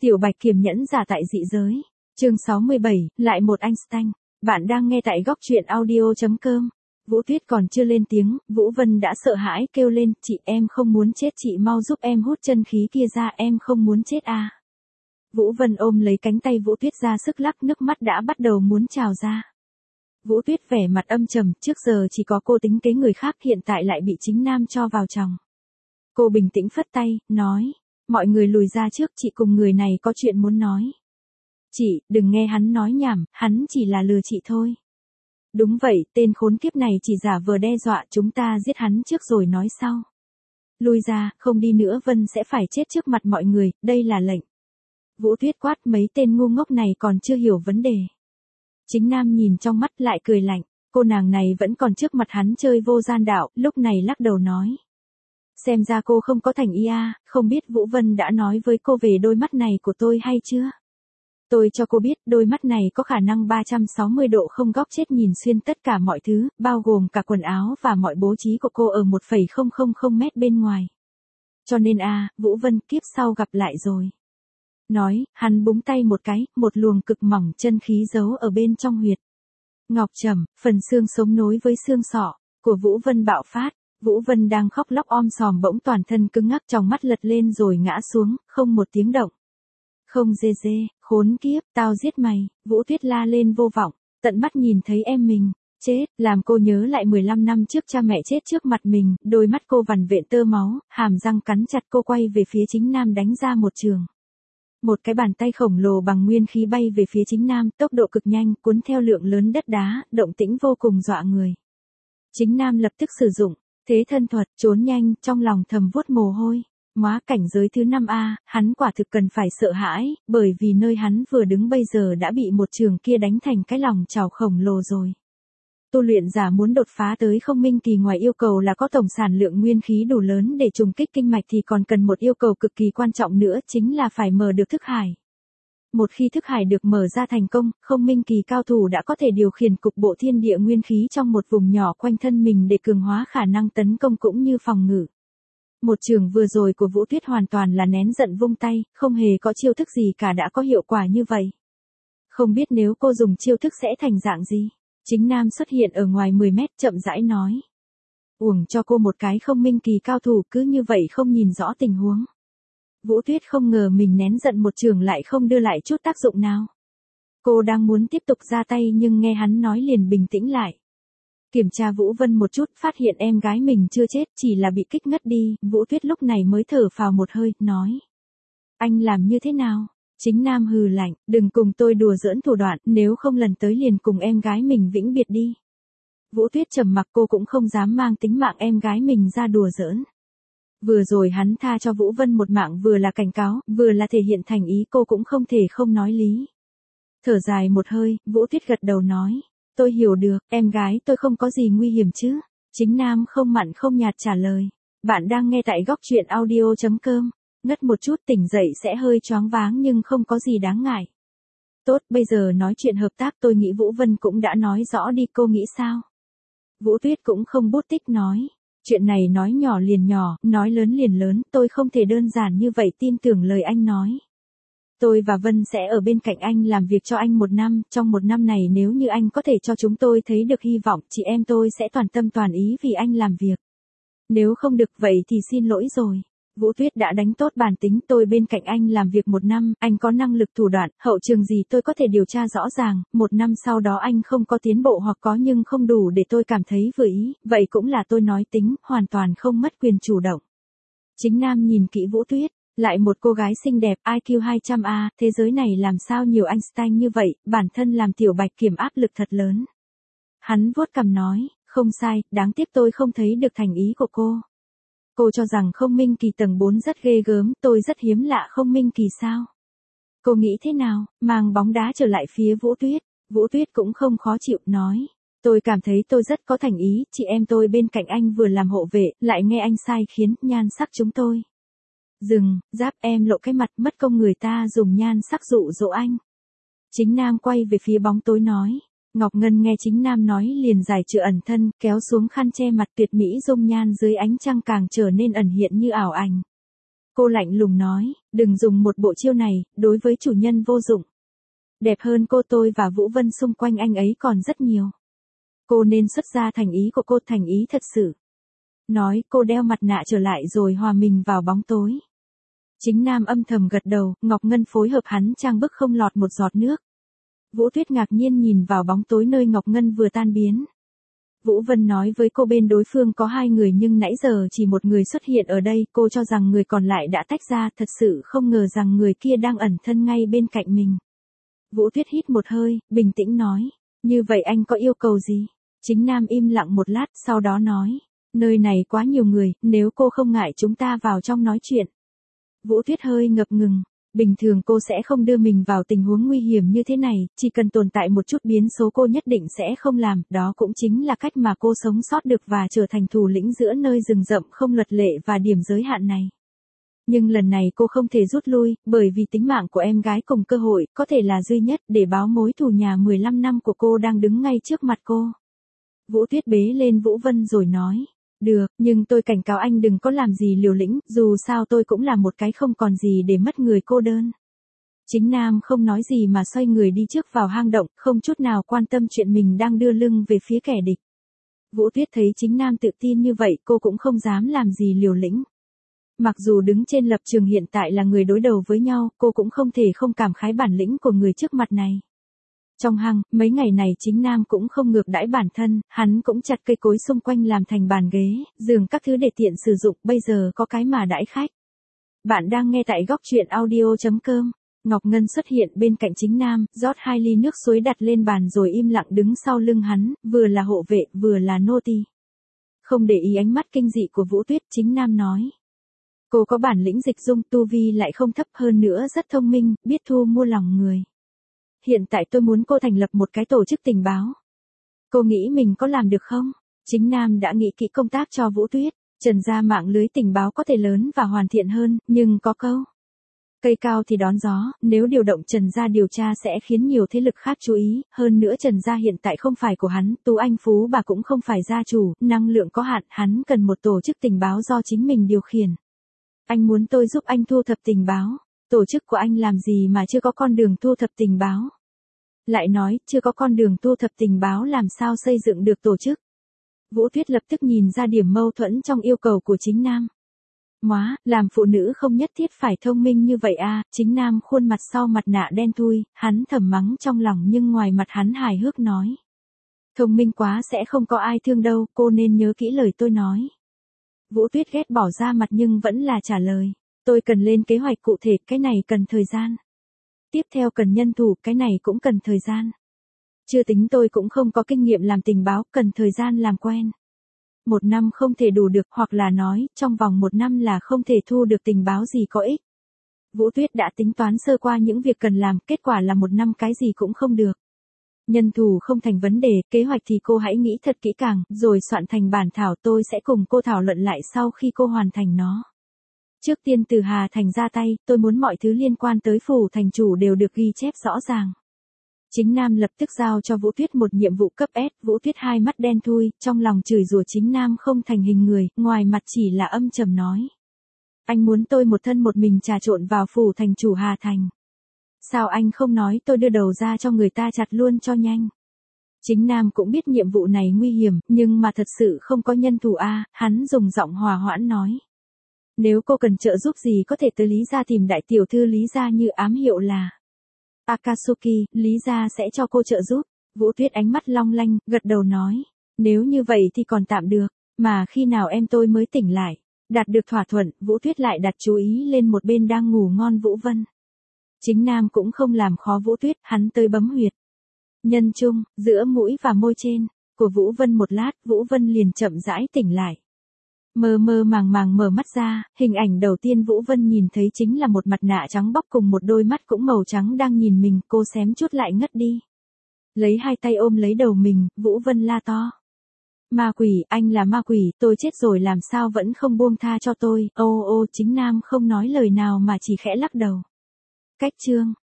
Tiểu Bạch kiềm nhẫn giả tại dị giới. Chương 67, lại một Einstein. Bạn đang nghe tại góc truyện audio.com. Vũ Tuyết còn chưa lên tiếng, Vũ Vân đã sợ hãi kêu lên, chị em không muốn chết, chị mau giúp em hút chân khí kia ra, em không muốn chết à. Vũ Vân ôm lấy cánh tay Vũ Tuyết ra sức lắc, nước mắt đã bắt đầu muốn trào ra. Vũ Tuyết vẻ mặt âm trầm, trước giờ chỉ có cô tính kế người khác, hiện tại lại bị chính nam cho vào chồng. Cô bình tĩnh phất tay, nói, mọi người lùi ra trước, chị cùng người này có chuyện muốn nói. Chị, đừng nghe hắn nói nhảm, hắn chỉ là lừa chị thôi. Đúng vậy, tên khốn kiếp này chỉ giả vờ đe dọa, chúng ta giết hắn trước rồi nói sau. Lui ra, không đi nữa Vân sẽ phải chết trước mặt mọi người, đây là lệnh. Vũ Tuyết quát, mấy tên ngu ngốc này còn chưa hiểu vấn đề. Chính nam nhìn trong mắt lại cười lạnh, cô nàng này vẫn còn trước mặt hắn chơi vô gian đạo, lúc này lắc đầu nói. Xem ra cô không có thành ý à, không biết Vũ Vân đã nói với cô về đôi mắt này của tôi hay chưa? Tôi cho cô biết, đôi mắt này có khả năng 360 độ không góc chết nhìn xuyên tất cả mọi thứ, bao gồm cả quần áo và mọi bố trí của cô ở 1,000 mét bên ngoài. Cho nên Vũ Vân, kiếp sau gặp lại rồi. Nói, hắn búng tay một cái, một luồng cực mỏng chân khí giấu ở bên trong huyệt. Ngọc trầm, phần xương sống nối với xương sọ của Vũ Vân bạo phát. Vũ Vân đang khóc lóc om sòm bỗng toàn thân cứng ngắc, trong mắt lật lên rồi ngã xuống, không một tiếng động. Không dê, khốn kiếp, tao giết mày, Vũ Tuyết la lên vô vọng, tận mắt nhìn thấy em mình chết, làm cô nhớ lại 15 năm trước cha mẹ chết trước mặt mình, đôi mắt cô vằn vện tơ máu, hàm răng cắn chặt, cô quay về phía chính nam đánh ra một trường. Một cái bàn tay khổng lồ bằng nguyên khí bay về phía chính nam, tốc độ cực nhanh, cuốn theo lượng lớn đất đá, động tĩnh vô cùng dọa người. Chính nam lập tức sử dụng thế thân thuật, trốn nhanh, trong lòng thầm vuốt mồ hôi. Móa cảnh giới thứ 5A, hắn quả thực cần phải sợ hãi, bởi vì nơi hắn vừa đứng bây giờ đã bị một trường kia đánh thành cái lòng chảo khổng lồ rồi. Tu luyện giả muốn đột phá tới không minh kỳ, ngoài yêu cầu là có tổng sản lượng nguyên khí đủ lớn để trùng kích kinh mạch thì còn cần một yêu cầu cực kỳ quan trọng nữa, chính là phải mở được thức hải. Một khi thức hải được mở ra thành công, không minh kỳ cao thủ đã có thể điều khiển cục bộ thiên địa nguyên khí trong một vùng nhỏ quanh thân mình để cường hóa khả năng tấn công cũng như phòng ngự. Một trường vừa rồi của Vũ Tuyết hoàn toàn là nén giận vung tay, không hề có chiêu thức gì cả đã có hiệu quả như vậy. Không biết nếu cô dùng chiêu thức sẽ thành dạng gì? Chính nam xuất hiện ở ngoài 10 mét, chậm rãi nói. Uổng cho cô một cái không minh kỳ cao thủ, cứ như vậy không nhìn rõ tình huống. Vũ Tuyết không ngờ mình nén giận một trường lại không đưa lại chút tác dụng nào. Cô đang muốn tiếp tục ra tay nhưng nghe hắn nói liền bình tĩnh lại. Kiểm tra Vũ Vân một chút, phát hiện em gái mình chưa chết, chỉ là bị kích ngất đi, Vũ Tuyết lúc này mới thở phào một hơi, nói. Anh làm như thế nào? Chính nam hừ lạnh, đừng cùng tôi đùa giỡn thủ đoạn, nếu không lần tới liền cùng em gái mình vĩnh biệt đi. Vũ Tuyết trầm mặc, cô cũng không dám mang tính mạng em gái mình ra đùa giỡn. Vừa rồi hắn tha cho Vũ Vân một mạng vừa là cảnh cáo, vừa là thể hiện thành ý, cô cũng không thể không nói lý. Thở dài một hơi, Vũ Tuyết gật đầu nói. Tôi hiểu được, em gái tôi không có gì nguy hiểm chứ. Chính nam không mặn không nhạt trả lời. Bạn đang nghe tại góc truyện audio.com. Ngất một chút tỉnh dậy sẽ hơi choáng váng nhưng không có gì đáng ngại. Tốt, bây giờ nói chuyện hợp tác, tôi nghĩ Vũ Vân cũng đã nói rõ đi, cô nghĩ sao? Vũ Tuyết cũng không bút tích nói. Chuyện này nói nhỏ liền nhỏ, nói lớn liền lớn, tôi không thể đơn giản như vậy tin tưởng lời anh nói. Tôi và Vân sẽ ở bên cạnh anh làm việc cho anh 1 năm, trong 1 năm này nếu như anh có thể cho chúng tôi thấy được hy vọng, chị em tôi sẽ toàn tâm toàn ý vì anh làm việc. Nếu không được vậy thì xin lỗi rồi. Vũ Tuyết đã đánh tốt bản tính, tôi bên cạnh anh làm việc 1 năm, anh có năng lực thủ đoạn, hậu trường gì tôi có thể điều tra rõ ràng, 1 năm sau đó anh không có tiến bộ hoặc có nhưng không đủ để tôi cảm thấy vừa ý, vậy cũng là tôi nói tính, hoàn toàn không mất quyền chủ động. Chính nam nhìn kỹ Vũ Tuyết. Lại một cô gái xinh đẹp, IQ 200A, thế giới này làm sao nhiều Einstein như vậy, bản thân làm Tiểu Bạch kiểm áp lực thật lớn. Hắn vuốt cằm nói, không sai, đáng tiếc tôi không thấy được thành ý của cô. Cô cho rằng không minh kỳ tầng 4 rất ghê gớm, tôi rất hiếm lạ không minh kỳ sao? Cô nghĩ thế nào? Mang bóng đá trở lại phía Vũ Tuyết. Vũ Tuyết cũng không khó chịu, nói. Tôi cảm thấy tôi rất có thành ý, chị em tôi bên cạnh anh vừa làm hộ vệ, lại nghe anh sai khiến, nhan sắc chúng tôi. Dừng, giáp em lộ cái mặt, mất công người ta dùng nhan sắc dụ dỗ anh. Chính nam quay về phía bóng tối nói. Ngọc Ngân nghe chính nam nói liền giải trừ ẩn thân, kéo xuống khăn che mặt, tuyệt mỹ dung nhan dưới ánh trăng càng trở nên ẩn hiện như ảo ảnh. Cô lạnh lùng nói, đừng dùng một bộ chiêu này, đối với chủ nhân vô dụng. Đẹp hơn cô tôi và Vũ Vân xung quanh anh ấy còn rất nhiều. Cô nên xuất ra thành ý của cô, thành ý thật sự. Nói, cô đeo mặt nạ trở lại rồi hòa mình vào bóng tối. Chính Nam âm thầm gật đầu, Ngọc Ngân phối hợp hắn trang bức không lọt một giọt nước. Vũ Tuyết ngạc nhiên nhìn vào bóng tối nơi Ngọc Ngân vừa tan biến. Vũ Vân nói với cô bên đối phương có 2 người nhưng nãy giờ chỉ một người xuất hiện ở đây, cô cho rằng người còn lại đã tách ra, thật sự không ngờ rằng người kia đang ẩn thân ngay bên cạnh mình. Vũ Tuyết hít một hơi, bình tĩnh nói, như vậy anh có yêu cầu gì? Chính Nam im lặng một lát, sau đó nói, nơi này quá nhiều người, nếu cô không ngại chúng ta vào trong nói chuyện. Vũ Tuyết hơi ngập ngừng. Bình thường cô sẽ không đưa mình vào tình huống nguy hiểm như thế này, chỉ cần tồn tại một chút biến số cô nhất định sẽ không làm, đó cũng chính là cách mà cô sống sót được và trở thành thủ lĩnh giữa nơi rừng rậm không luật lệ và điểm giới hạn này. Nhưng lần này cô không thể rút lui, bởi vì tính mạng của em gái cùng cơ hội, có thể là duy nhất để báo mối thù nhà 15 năm của cô đang đứng ngay trước mặt cô. Vũ Tuyết bế lên Vũ Vân rồi nói. Được, nhưng tôi cảnh cáo anh đừng có làm gì liều lĩnh, dù sao tôi cũng là một cái không còn gì để mất người cô đơn. Chính Nam không nói gì mà xoay người đi trước vào hang động, không chút nào quan tâm chuyện mình đang đưa lưng về phía kẻ địch. Vũ Tuyết thấy Chính Nam tự tin như vậy, cô cũng không dám làm gì liều lĩnh. Mặc dù đứng trên lập trường hiện tại là người đối đầu với nhau, cô cũng không thể không cảm khái bản lĩnh của người trước mặt này. Trong hang, mấy ngày này Chính Nam cũng không ngược đãi bản thân, hắn cũng chặt cây cối xung quanh làm thành bàn ghế, giường các thứ để tiện sử dụng, bây giờ có cái mà đãi khách. Bạn đang nghe tại góc truyện audio.com. Ngọc Ngân xuất hiện bên cạnh Chính Nam, rót 2 ly nước suối đặt lên bàn rồi im lặng đứng sau lưng hắn, vừa là hộ vệ, vừa là nô tỳ. Không để ý ánh mắt kinh dị của Vũ Tuyết, Chính Nam nói. Cô có bản lĩnh dịch dung, tu vi lại không thấp, hơn nữa rất thông minh, biết thu mua lòng người. Hiện tại tôi muốn cô thành lập một cái tổ chức tình báo. Cô nghĩ mình có làm được không? Chính Nam đã nghĩ kỹ công tác cho Vũ Tuyết. Trần gia mạng lưới tình báo có thể lớn và hoàn thiện hơn, nhưng có câu. Cây cao thì đón gió, nếu điều động Trần gia điều tra sẽ khiến nhiều thế lực khác chú ý, hơn nữa Trần gia hiện tại không phải của hắn, Tú Anh Phú bà cũng không phải gia chủ, năng lượng có hạn, hắn cần một tổ chức tình báo do chính mình điều khiển. Anh muốn tôi giúp anh thu thập tình báo. Tổ chức của anh làm gì mà chưa có con đường thu thập tình báo? Lại nói, chưa có con đường thu thập tình báo làm sao xây dựng được tổ chức? Vũ Tuyết lập tức nhìn ra điểm mâu thuẫn trong yêu cầu của Chính Nam. Móa, làm phụ nữ không nhất thiết phải thông minh như vậy à, Chính Nam khuôn mặt sau mặt nạ đen thui, hắn thầm mắng trong lòng nhưng ngoài mặt hắn hài hước nói. Thông minh quá sẽ không có ai thương đâu, cô nên nhớ kỹ lời tôi nói. Vũ Tuyết ghét bỏ ra mặt nhưng vẫn là trả lời. Tôi cần lên kế hoạch cụ thể, cái này cần thời gian. Tiếp theo cần nhân thủ, cái này cũng cần thời gian. Chưa tính tôi cũng không có kinh nghiệm làm tình báo, cần thời gian làm quen. 1 năm không thể đủ được, hoặc là nói, trong vòng 1 năm là không thể thu được tình báo gì có ích. Vũ Tuyết đã tính toán sơ qua những việc cần làm, kết quả là 1 năm cái gì cũng không được. Nhân thủ không thành vấn đề, kế hoạch thì cô hãy nghĩ thật kỹ càng, rồi soạn thành bản thảo, tôi sẽ cùng cô thảo luận lại sau khi cô hoàn thành nó. Trước tiên từ Hà Thành ra tay, tôi muốn mọi thứ liên quan tới phủ thành chủ đều được ghi chép rõ ràng. Chính Nam lập tức giao cho Vũ Tuyết một nhiệm vụ cấp S, Vũ Tuyết hai mắt đen thui, trong lòng chửi rủa Chính Nam không thành hình người, ngoài mặt chỉ là âm trầm nói. Anh muốn tôi một thân một mình trà trộn vào phủ thành chủ Hà Thành. Sao anh không nói tôi đưa đầu ra cho người ta chặt luôn cho nhanh. Chính Nam cũng biết nhiệm vụ này nguy hiểm, nhưng mà thật sự không có nhân thủ a, hắn dùng giọng hòa hoãn nói. Nếu cô cần trợ giúp gì có thể tới Lý gia tìm đại tiểu thư Lý gia như ám hiệu là Akatsuki, Lý gia sẽ cho cô trợ giúp. Vũ Tuyết ánh mắt long lanh, gật đầu nói. Nếu như vậy thì còn tạm được, mà khi nào em tôi mới tỉnh lại. Đạt được thỏa thuận, Vũ Tuyết lại đặt chú ý lên một bên đang ngủ ngon Vũ Vân. Chính Nam cũng không làm khó Vũ Tuyết, hắn tới bấm huyệt. Nhân trung, giữa mũi và môi trên, của Vũ Vân một lát, Vũ Vân liền chậm rãi tỉnh lại. Mơ mơ màng màng mở mắt ra, hình ảnh đầu tiên Vũ Vân nhìn thấy chính là một mặt nạ trắng bóc cùng một đôi mắt cũng màu trắng đang nhìn mình, cô xém chút lại ngất đi. Lấy hai tay ôm lấy đầu mình, Vũ Vân la to. Ma quỷ, anh là ma quỷ, tôi chết rồi làm sao vẫn không buông tha cho tôi, ô ô. Chính Nam không nói lời nào mà chỉ khẽ lắc đầu. Cách chương